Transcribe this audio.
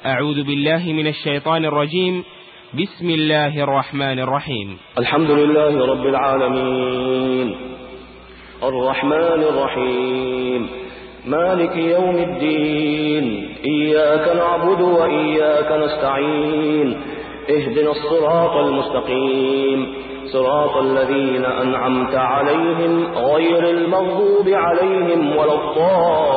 أعوذ بالله من الشيطان الرجيم. بسم الله الرحمن الرحيم. الحمد لله رب العالمين الرحمن الرحيم مالك يوم الدين، إياك نعبد وإياك نستعين، اهدنا الصراط المستقيم، صراط الذين أنعمت عليهم غير المغضوب عليهم ولا الضالين.